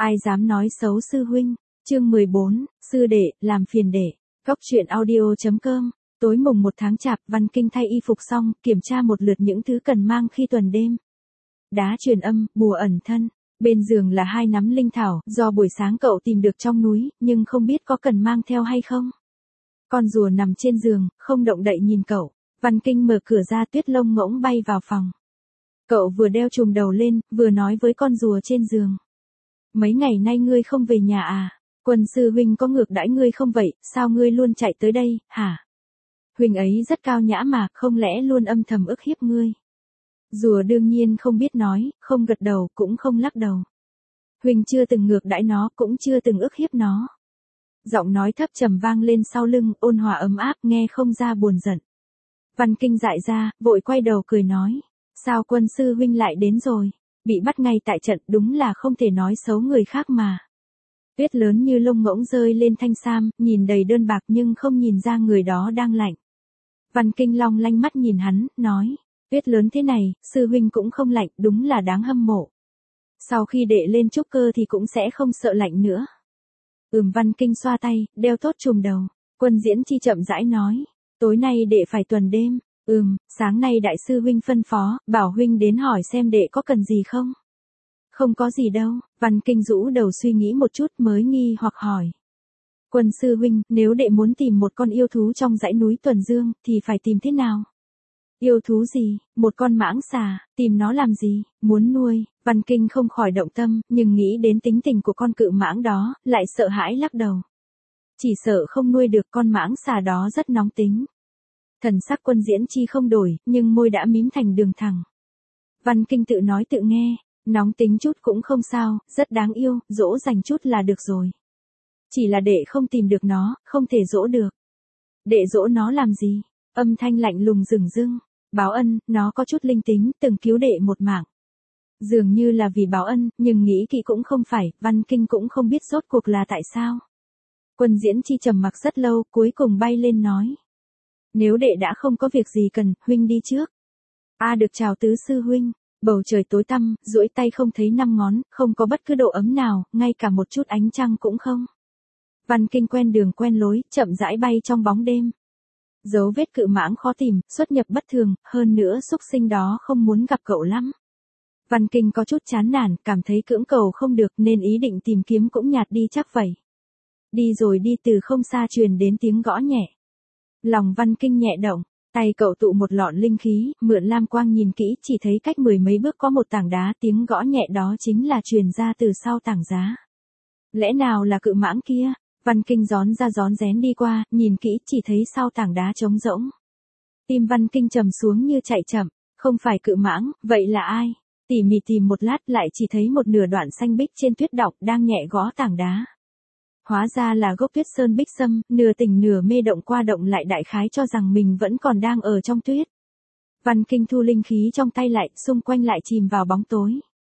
Ai dám nói xấu sư huynh? Chương 14, sư đệ, làm phiền đệ. Góc truyện audio.com. Tối mùng 1 tháng Chạp, Văn Kinh thay y phục xong, kiểm tra một lượt những thứ cần mang khi tuần đêm. Đá truyền âm, bùa ẩn thân. Bên giường là 2 nắm linh thảo, do buổi sáng cậu tìm được trong núi, nhưng không biết có cần mang theo hay không. Con rùa nằm trên giường, không động đậy nhìn cậu. Văn Kinh mở cửa ra, Tuyết lông ngỗng bay vào phòng. Cậu vừa đeo trùm đầu lên, vừa nói với con rùa trên giường. Mấy ngày nay ngươi không về nhà à? Quân sư huynh có ngược đãi ngươi không vậy, sao ngươi luôn chạy tới đây, hả? Huynh ấy rất cao nhã mà, không lẽ luôn âm thầm ức hiếp ngươi? Rùa đương nhiên không biết nói, không gật đầu, cũng không lắc đầu. Huynh chưa từng ngược đãi nó, cũng chưa từng ức hiếp nó. Giọng nói thấp trầm vang lên sau lưng, ôn hòa ấm áp, nghe không ra buồn giận. Văn Kinh dại ra, vội quay đầu cười nói. Sao quân sư huynh lại đến rồi? Bị bắt ngay tại trận, đúng là không thể nói xấu người khác mà. Tuyết lớn như lông ngỗng rơi lên thanh sam, nhìn đầy đơn bạc nhưng không nhìn ra người đó đang lạnh. Văn Kinh long lanh mắt nhìn hắn, nói. Tuyết lớn thế này, sư huynh cũng không lạnh, đúng là đáng hâm mộ. Sau khi đệ lên trúc cơ thì cũng sẽ không sợ lạnh nữa. Văn Kinh xoa tay, đeo tốt trùm đầu. Quân Diễn Chi chậm rãi nói. Tối nay đệ phải tuần đêm. Sáng nay đại sư huynh phân phó, bảo huynh đến hỏi xem đệ có cần gì không? Không có gì đâu, Văn Kinh rũ đầu suy nghĩ một chút mới nghi hoặc hỏi. Quân sư huynh, nếu đệ muốn tìm một con yêu thú trong dãy núi Tuần Dương, thì phải tìm thế nào? Yêu thú gì? Một con mãng xà, tìm nó làm gì? Muốn nuôi, Văn Kinh không khỏi động tâm, nhưng nghĩ đến tính tình của con cự mãng đó, lại sợ hãi lắc đầu. Chỉ sợ không nuôi được, con mãng xà đó rất nóng tính. Thần sắc Quân Diễn Chi không đổi, nhưng môi đã mím thành đường thẳng. Văn Kinh tự nói tự nghe, nóng tính chút cũng không sao, rất đáng yêu, dỗ dành chút là được rồi. Chỉ là đệ không tìm được nó, không thể dỗ được. Đệ dỗ nó làm gì? Âm thanh lạnh lùng rừng rưng. Báo ân, nó có chút linh tính, từng cứu đệ một mạng. Dường như là vì báo ân, nhưng nghĩ kỹ cũng không phải, Văn Kinh cũng không biết rốt cuộc là tại sao. Quân Diễn Chi trầm mặc rất lâu, cuối cùng bay lên nói. Nếu đệ đã không có việc gì cần, huynh đi trước. Được chào tứ sư huynh. Bầu trời tối tăm, duỗi tay không thấy 5 ngón, không có bất cứ độ ấm nào, ngay cả một chút ánh trăng cũng không. Văn Kinh quen đường quen lối, chậm rãi bay trong bóng đêm. Dấu vết cự mãng khó tìm, xuất nhập bất thường, hơn nữa xúc sinh đó không muốn gặp cậu lắm. Văn Kinh có chút chán nản, cảm thấy cưỡng cầu không được nên ý định tìm kiếm cũng nhạt đi chắc vậy. Đi rồi đi, từ không xa truyền đến tiếng gõ nhẹ. Lòng Văn Kinh nhẹ động, tay cậu tụ một lọn linh khí, mượn lam quang nhìn kỹ, chỉ thấy cách 10 mấy bước có một tảng đá, tiếng gõ nhẹ đó chính là truyền ra từ sau tảng giá. Lẽ nào là cự mãng kia? Văn Kinh rón ra rón rén đi qua, nhìn kỹ, chỉ thấy sau tảng đá trống rỗng. Tim Văn Kinh trầm xuống như chạy chậm, không phải cự mãng, vậy là ai? Tỉ mỉ tìm một lát lại chỉ thấy một nửa đoạn xanh bích trên tuyết đọng đang nhẹ gõ tảng đá. Hóa ra là gốc tuyết sơn bích sâm, nửa tỉnh nửa mê động qua động lại đại khái cho rằng mình vẫn còn đang ở trong tuyết. Văn Kinh thu linh khí trong tay lại, xung quanh lại chìm vào bóng tối.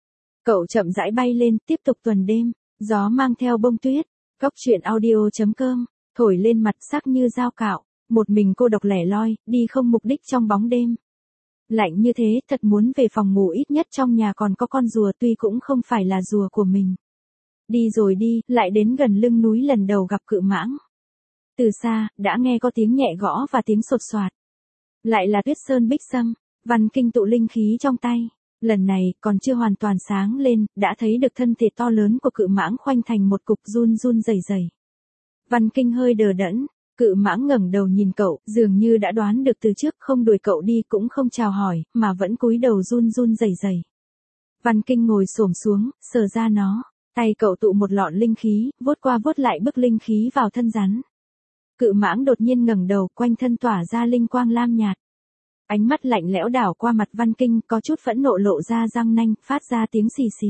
Cậu chậm rãi bay lên, tiếp tục tuần đêm, gió mang theo bông tuyết. Góc truyện audio.com, thổi lên mặt sắc như dao cạo, một mình cô độc lẻ loi, đi không mục đích trong bóng đêm. Lạnh như thế, thật muốn về phòng ngủ, ít nhất trong nhà còn có con rùa, tuy cũng không phải là rùa của mình. Đi rồi đi, lại đến gần lưng núi lần đầu gặp cự mãng. Từ xa, đã nghe có tiếng nhẹ gõ và tiếng sột soạt. Lại là tuyết sơn bích sâm, Văn Kinh tụ linh khí trong tay. Lần này, còn chưa hoàn toàn sáng lên, đã thấy được thân thể to lớn của cự mãng khoanh thành một cục run run rẩy rẩy. Văn Kinh hơi đờ đẫn, cự mãng ngẩng đầu nhìn cậu, dường như đã đoán được từ trước, không đuổi cậu đi cũng không chào hỏi, mà vẫn cúi đầu run run rẩy rẩy. Văn Kinh ngồi xổm xuống, sờ ra nó, tay cậu tụ một lọn linh khí, vuốt qua vuốt lại bức linh khí vào thân rắn. Cự mãng đột nhiên ngẩng đầu, quanh thân tỏa ra linh quang lam nhạt. Ánh mắt lạnh lẽo đảo qua mặt Văn Kinh, có chút phẫn nộ lộ ra răng nanh, phát ra tiếng xì xì.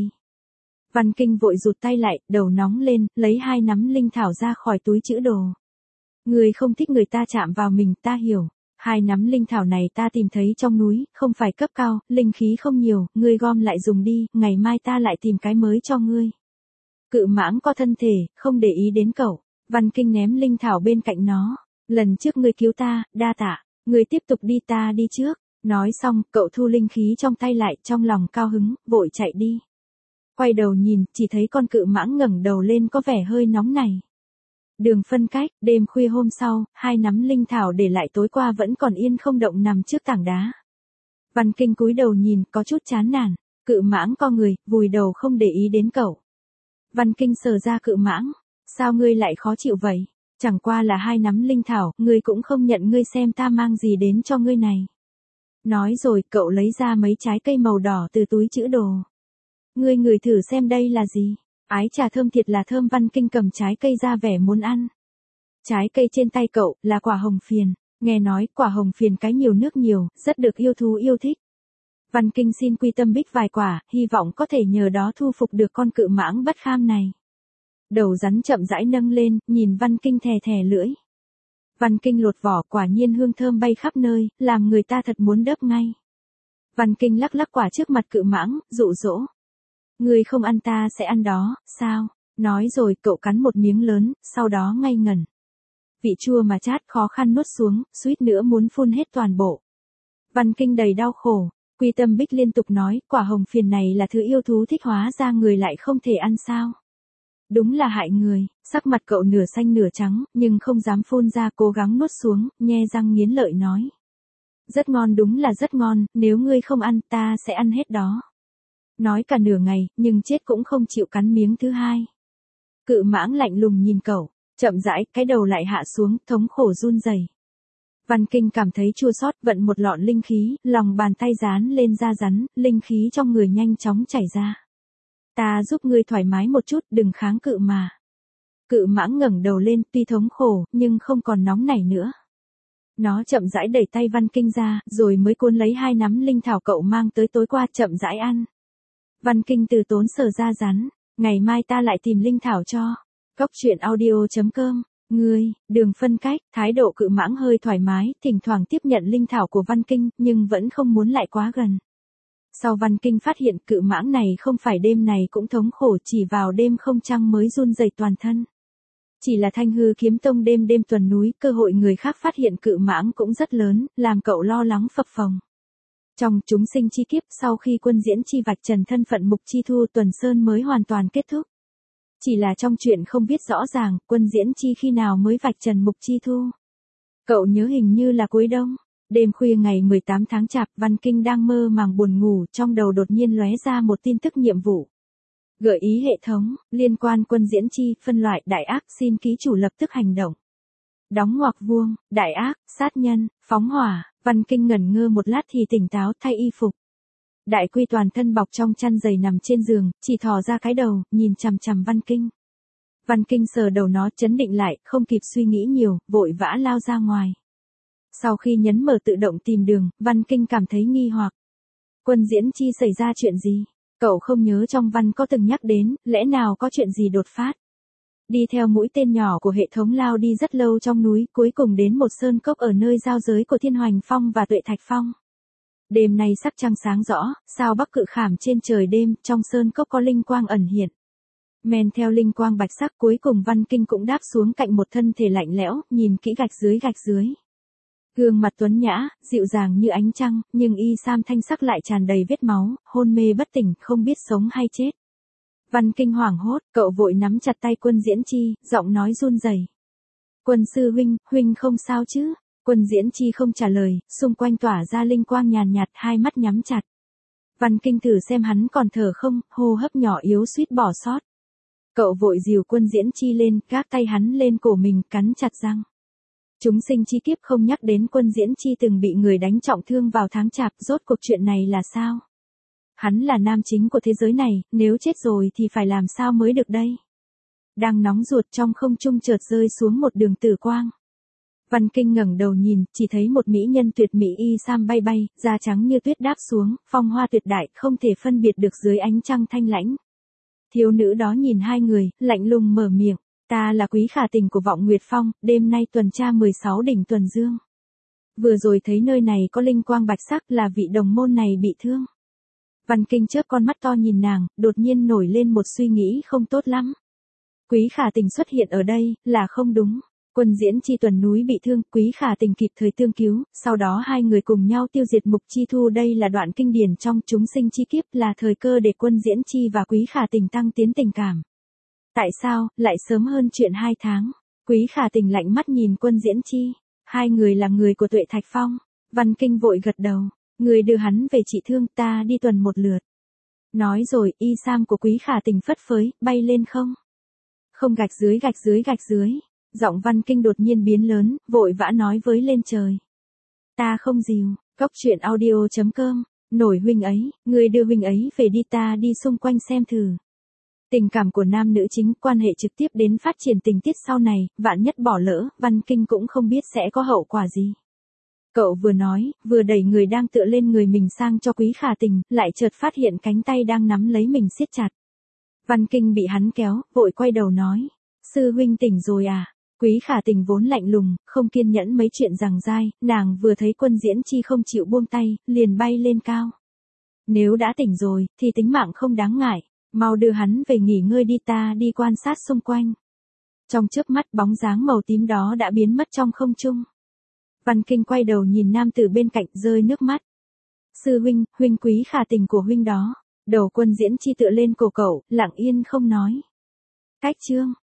Văn Kinh vội rụt tay lại, đầu nóng lên, lấy 2 nắm linh thảo ra khỏi túi trữ đồ. Người không thích người ta chạm vào mình, ta hiểu. 2 nắm linh thảo này ta tìm thấy trong núi, không phải cấp cao, linh khí không nhiều, ngươi gom lại dùng đi, ngày mai ta lại tìm cái mới cho ngươi. Cự mãng có thân thể, không để ý đến cậu. Văn Kinh ném linh thảo bên cạnh nó. Lần trước ngươi cứu ta, đa tạ. Ngươi tiếp tục đi, ta đi trước. Nói xong, cậu thu linh khí trong tay lại, trong lòng cao hứng, vội chạy đi. Quay đầu nhìn, chỉ thấy con cự mãng ngẩng đầu lên có vẻ hơi nóng này. Đường phân cách, đêm khuya hôm sau, hai nắm linh thảo để lại tối qua vẫn còn yên không động nằm trước tảng đá. Văn Kinh cúi đầu nhìn, có chút chán nản. Cự mãng co người, vùi đầu không để ý đến cậu. Văn Kinh sờ ra cự mãng. Sao ngươi lại khó chịu vậy? Chẳng qua là hai nắm linh thảo, ngươi cũng không nhận, ngươi xem ta mang gì đến cho ngươi này. Nói rồi, cậu lấy ra mấy trái cây màu đỏ từ túi trữ đồ. Ngươi ngửi thử xem đây là gì? Ái trà thơm thiệt là thơm. Văn Kinh cầm trái cây ra vẻ muốn ăn. Trái cây trên tay cậu là quả hồng phiền. Nghe nói quả hồng phiền cái nhiều nước nhiều, rất được yêu thú yêu thích. Văn Kinh xin Quy Tâm Bích vài quả, hy vọng có thể nhờ đó thu phục được con cự mãng bất kham này. Đầu rắn chậm rãi nâng lên, nhìn Văn Kinh thè thè lưỡi. Văn Kinh lột vỏ, quả nhiên hương thơm bay khắp nơi, làm người ta thật muốn đớp ngay. Văn Kinh lắc lắc quả trước mặt cự mãng, dụ dỗ. Ngươi không ăn ta sẽ ăn đó, sao? Nói rồi cậu cắn một miếng lớn, sau đó ngây ngẩn. Vị chua mà chát khó khăn nuốt xuống, suýt nữa muốn phun hết toàn bộ. Văn Kinh đầy đau khổ. Quy Tâm Bích liên tục nói, quả hồng phiền này là thứ yêu thú thích, hóa ra người lại không thể ăn sao. Đúng là hại người. Sắc mặt cậu nửa xanh nửa trắng, nhưng không dám phun ra, cố gắng nuốt xuống, nhe răng nghiến lợi nói. Rất ngon, đúng là rất ngon, nếu ngươi không ăn, ta sẽ ăn hết đó. Nói cả nửa ngày, nhưng chết cũng không chịu cắn miếng thứ hai. Cự mãng lạnh lùng nhìn cậu, chậm rãi, cái đầu lại hạ xuống, thống khổ run rẩy. Văn Kinh cảm thấy chua xót, vận một lọn linh khí, lòng bàn tay dán lên da rắn, linh khí trong người nhanh chóng chảy ra. Ta giúp ngươi thoải mái một chút, đừng kháng cự mà. Cự mãng ngẩng đầu lên, tuy thống khổ, nhưng không còn nóng nảy nữa. Nó chậm rãi đẩy tay Văn Kinh ra, rồi mới cuốn lấy hai nắm linh thảo cậu mang tới tối qua, chậm rãi ăn. Văn Kinh từ tốn sờ ra rắn, ngày mai ta lại tìm linh thảo cho. Cóc truyện audio.com. Ngươi, đường phân cách, thái độ cự mãng hơi thoải mái, thỉnh thoảng tiếp nhận linh thảo của Văn Kinh, nhưng vẫn không muốn lại quá gần. Sau Văn Kinh phát hiện cự mãng này không phải đêm này cũng thống khổ, chỉ vào đêm không trăng mới run rẩy toàn thân. Chỉ là Thanh Hư Kiếm Tông đêm đêm tuần núi, cơ hội người khác phát hiện cự mãng cũng rất lớn, làm cậu lo lắng phập phồng. Trong chúng sinh chi kiếp, sau khi quân diễn chi vạch trần thân phận Mục Chi Thu, Tuần Sơn mới hoàn toàn kết thúc. Chỉ là trong chuyện không biết rõ ràng, quân diễn chi khi nào mới vạch trần Mục Chi Thu. Cậu nhớ hình như là cuối đông. Đêm khuya ngày 18 tháng Chạp, Văn Kinh đang mơ màng buồn ngủ, trong đầu đột nhiên lóe ra một tin tức nhiệm vụ. Gợi ý hệ thống, liên quan quân diễn chi, phân loại, đại ác, xin ký chủ lập tức hành động. Đóng ngoặc vuông, đại ác, sát nhân, phóng hỏa. Văn Kinh ngẩn ngơ một lát thì tỉnh táo, thay y phục. Đại Quy toàn thân bọc trong chăn dày nằm trên giường, chỉ thò ra cái đầu, nhìn chằm chằm Văn Kinh. Văn Kinh sờ đầu nó, chấn định lại, không kịp suy nghĩ nhiều, vội vã lao ra ngoài. Sau khi nhấn mở tự động tìm đường, Văn Kinh cảm thấy nghi hoặc. Quân diễn chi xảy ra chuyện gì? Cậu không nhớ trong văn có từng nhắc đến, lẽ nào có chuyện gì đột phát? Đi theo mũi tên nhỏ của hệ thống lao đi rất lâu trong núi, cuối cùng đến một sơn cốc ở nơi giao giới của Thiên Hoành Phong và Tuệ Thạch Phong. Đêm nay sắc trăng sáng rõ, sao bắc cự khảm trên trời đêm, trong sơn cốc có linh quang ẩn hiện. Men theo linh quang bạch sắc, cuối cùng Văn Kinh cũng đáp xuống cạnh một thân thể lạnh lẽo, nhìn kỹ gạch dưới. Gương mặt tuấn nhã, dịu dàng như ánh trăng, nhưng y sam thanh sắc lại tràn đầy vết máu, hôn mê bất tỉnh, không biết sống hay chết. Văn Kinh hoảng hốt, cậu vội nắm chặt tay Quân Diễn Chi, giọng nói run rẩy. Quân sư huynh, huynh không sao chứ? Quân Diễn Chi không trả lời, xung quanh tỏa ra linh quang nhàn nhạt, hai mắt nhắm chặt. Văn Kinh thử xem hắn còn thở không, hô hấp nhỏ yếu suýt bỏ sót. Cậu vội dìu Quân Diễn Chi lên, gác tay hắn lên cổ mình, cắn chặt răng. Chúng sinh chi kiếp không nhắc đến Quân Diễn Chi từng bị người đánh trọng thương vào tháng Chạp, rốt cuộc chuyện này là sao? Hắn là nam chính của thế giới này, nếu chết rồi thì phải làm sao mới được đây? Đang nóng ruột, trong không trung chợt rơi xuống một đường tử quang. Văn Kinh ngẩng đầu nhìn, chỉ thấy một mỹ nhân tuyệt mỹ y sam bay bay, da trắng như tuyết đáp xuống, phong hoa tuyệt đại, không thể phân biệt được dưới ánh trăng thanh lãnh. Thiếu nữ đó nhìn hai người, lạnh lùng mở miệng, ta là Quý Khả Tình của Vọng Nguyệt Phong, đêm nay tuần tra 16 đỉnh tuần dương. Vừa rồi thấy nơi này có linh quang bạch sắc, là vị đồng môn này bị thương. Văn Kinh chớp con mắt to nhìn nàng, đột nhiên nổi lên một suy nghĩ không tốt lắm. Quý Khả Tình xuất hiện ở đây, là không đúng. Quân Diễn Chi tuần núi bị thương, Quý Khả Tình kịp thời tương cứu, sau đó hai người cùng nhau tiêu diệt Mục Chi Thu. Đây là đoạn kinh điển trong Chúng Sinh Chi Kiếp, là thời cơ để Quân Diễn Chi và Quý Khả Tình tăng tiến tình cảm. Tại sao, lại sớm hơn chuyện 2 tháng? Quý Khả Tình lạnh mắt nhìn Quân Diễn Chi. Hai người là người của Tuệ Thạch Phong. Văn Kinh vội gật đầu. Người đưa hắn về trị thương, ta đi tuần một lượt. Nói rồi, y sam của Quý Khả Tình phất phới, bay lên không. Không gạch dưới gạch dưới gạch dưới. Giọng Văn Kinh đột nhiên biến lớn, vội vã nói với lên trời. Ta không dìu, Cốc truyện audio.com, nổi huynh ấy, người đưa huynh ấy về đi, ta đi xung quanh xem thử. Tình cảm của nam nữ chính quan hệ trực tiếp đến phát triển tình tiết sau này, vạn nhất bỏ lỡ, Văn Kinh cũng không biết sẽ có hậu quả gì. Cậu vừa nói, vừa đẩy người đang tựa lên người mình sang cho Quý Khả Tình, lại chợt phát hiện cánh tay đang nắm lấy mình siết chặt. Văn Kinh bị hắn kéo, vội quay đầu nói. Sư huynh tỉnh rồi à? Quý Khả Tình vốn lạnh lùng, không kiên nhẫn mấy chuyện giằng dai, nàng vừa thấy Quân Diễn Chi không chịu buông tay, liền bay lên cao. Nếu đã tỉnh rồi, thì tính mạng không đáng ngại, mau đưa hắn về nghỉ ngơi đi, ta đi quan sát xung quanh. Trong chớp mắt bóng dáng màu tím đó đã biến mất trong không trung. Văn Kinh quay đầu nhìn nam tử bên cạnh rơi nước mắt. Sư huynh, huynh Quý Khả Tình của huynh đó. Đầu Quân Diễn Chi tựa lên cổ cậu, lặng yên không nói. Cách chương